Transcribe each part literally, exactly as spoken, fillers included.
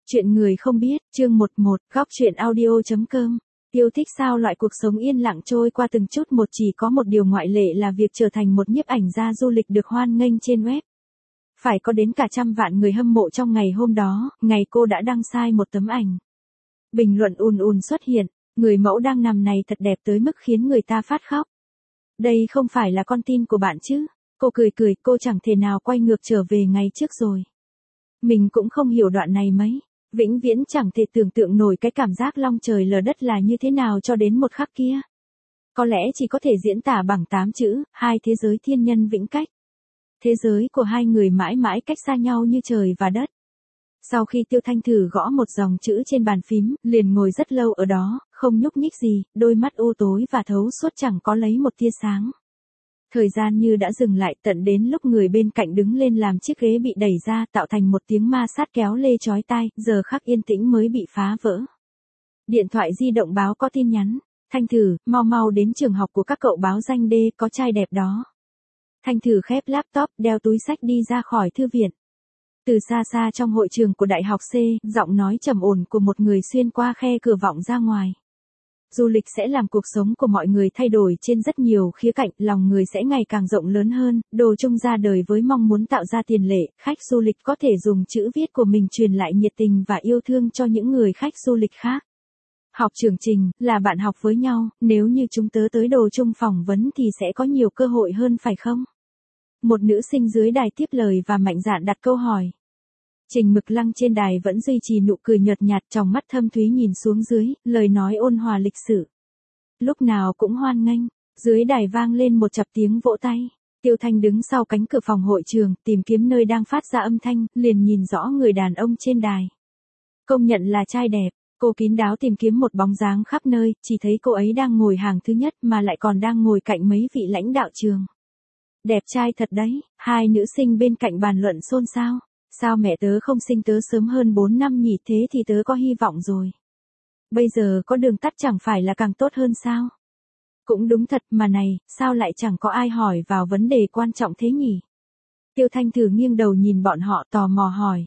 Chuyện người không biết, chương mười một, góc chuyện audio.com. Yêu thích sao loại cuộc sống yên lặng trôi qua từng chút một, chỉ có một điều ngoại lệ là việc trở thành một nhiếp ảnh gia du lịch được hoan nghênh trên web. Phải có đến cả trăm vạn người hâm mộ trong ngày hôm đó, ngày cô đã đăng sai một tấm ảnh. Bình luận ùn ùn xuất hiện, người mẫu đang nằm này thật đẹp tới mức khiến người ta phát khóc. Đây không phải là con tin của bạn chứ? Cô cười cười, cô chẳng thể nào quay ngược trở về ngày trước rồi. Mình cũng không hiểu đoạn này mấy. Vĩnh viễn chẳng thể tưởng tượng nổi cái cảm giác long trời lở đất là như thế nào cho đến một khắc kia. Có lẽ chỉ có thể diễn tả bằng tám chữ, hai thế giới thiên nhân vĩnh cách. Thế giới của hai người mãi mãi cách xa nhau như trời và đất. Sau khi Tiêu Thanh thử gõ một dòng chữ trên bàn phím, liền ngồi rất lâu ở đó, không nhúc nhích gì, đôi mắt u tối và thấu suốt chẳng có lấy một tia sáng. Thời gian như đã dừng lại, tận đến lúc người bên cạnh đứng lên làm chiếc ghế bị đẩy ra, tạo thành một tiếng ma sát kéo lê chói tai, giờ khắc yên tĩnh mới bị phá vỡ. Điện thoại di động báo có tin nhắn. Thanh Thử, mau mau đến trường học của các cậu báo danh đê, có trai đẹp đó. Thanh Thử khép laptop, đeo túi xách đi ra khỏi thư viện. Từ xa xa trong hội trường của Đại học C, giọng nói trầm ổn của một người xuyên qua khe cửa vọng ra ngoài. Du lịch sẽ làm cuộc sống của mọi người thay đổi trên rất nhiều khía cạnh, lòng người sẽ ngày càng rộng lớn hơn, đồ chung ra đời với mong muốn tạo ra tiền lệ, khách du lịch có thể dùng chữ viết của mình truyền lại nhiệt tình và yêu thương cho những người khách du lịch khác. Học chương trình, là bạn học với nhau, nếu như chúng tớ tới đồ chung phỏng vấn thì sẽ có nhiều cơ hội hơn phải không? Một nữ sinh dưới đài tiếp lời và mạnh dạn đặt câu hỏi. Trình Mực Lăng trên đài vẫn duy trì nụ cười nhợt nhạt, trong mắt thâm thúy nhìn xuống dưới, lời nói ôn hòa lịch sự. Lúc nào cũng hoan nghênh, dưới đài vang lên một chập tiếng vỗ tay. Tiêu Thanh đứng sau cánh cửa phòng hội trường, tìm kiếm nơi đang phát ra âm thanh, liền nhìn rõ người đàn ông trên đài. Công nhận là trai đẹp, cô kín đáo tìm kiếm một bóng dáng khắp nơi, chỉ thấy cô ấy đang ngồi hàng thứ nhất mà lại còn đang ngồi cạnh mấy vị lãnh đạo trường. Đẹp trai thật đấy, hai nữ sinh bên cạnh bàn luận xôn xao. Sao mẹ tớ không sinh tớ sớm hơn bốn năm nhỉ, thế thì tớ có hy vọng rồi. Bây giờ có đường tắt chẳng phải là càng tốt hơn sao? Cũng đúng thật mà này, sao lại chẳng có ai hỏi vào vấn đề quan trọng thế nhỉ? Tiêu Thanh Thử nghiêng đầu nhìn bọn họ tò mò hỏi.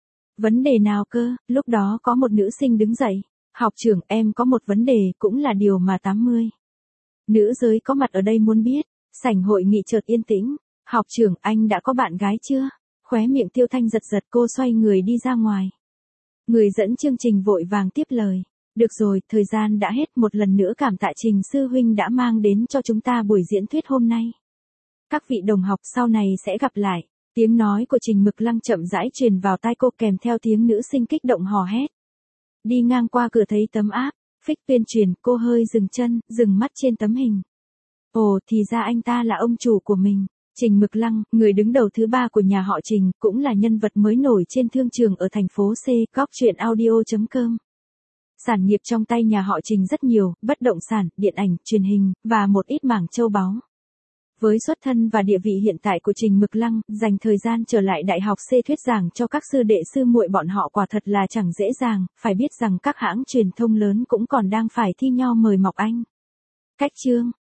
Vấn đề nào cơ? Lúc đó có một nữ sinh đứng dậy. Học trưởng, em có một vấn đề, cũng là điều mà tám mươi nữ giới có mặt ở đây muốn biết. Sảnh hội nghị chợt yên tĩnh. Học trưởng, anh đã có bạn gái chưa? Khóe miệng Tiêu Thanh giật giật, cô xoay người đi ra ngoài. Người dẫn chương trình vội vàng tiếp lời. Được rồi, thời gian đã hết, một lần nữa cảm tạ Trình sư huynh đã mang đến cho chúng ta buổi diễn thuyết hôm nay. Các vị đồng học sau này sẽ gặp lại. Tiếng nói của Trình Mực Lăng chậm rãi truyền vào tai cô kèm theo tiếng nữ sinh kích động hò hét. Đi ngang qua cửa thấy tấm áp, phích tuyên truyền, cô hơi dừng chân, dừng mắt trên tấm hình. Ồ, thì ra anh ta là ông chủ của mình. Trình Mực Lăng, người đứng đầu thứ ba của nhà họ Trình, cũng là nhân vật mới nổi trên thương trường ở thành phố C, góc chuyện audio.com. Sản nghiệp trong tay nhà họ Trình rất nhiều, bất động sản, điện ảnh, truyền hình, và một ít mảng châu báu. Với xuất thân và địa vị hiện tại của Trình Mực Lăng, dành thời gian trở lại Đại học C thuyết giảng cho các sư đệ sư muội bọn họ quả thật là chẳng dễ dàng, phải biết rằng các hãng truyền thông lớn cũng còn đang phải thi nhau mời mọc anh. Cách chương